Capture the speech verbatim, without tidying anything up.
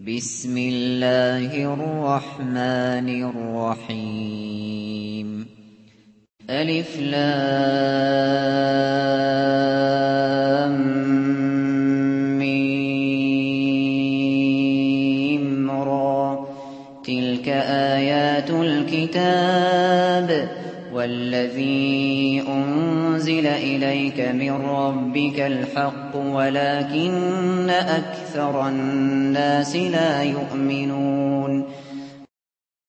بسم الله الرحمن الرحيم ألف لام ميم را تلك آيات الكتاب والذي أنزل إليك من ربك الحق ولكن أكثر الناس لا يؤمنون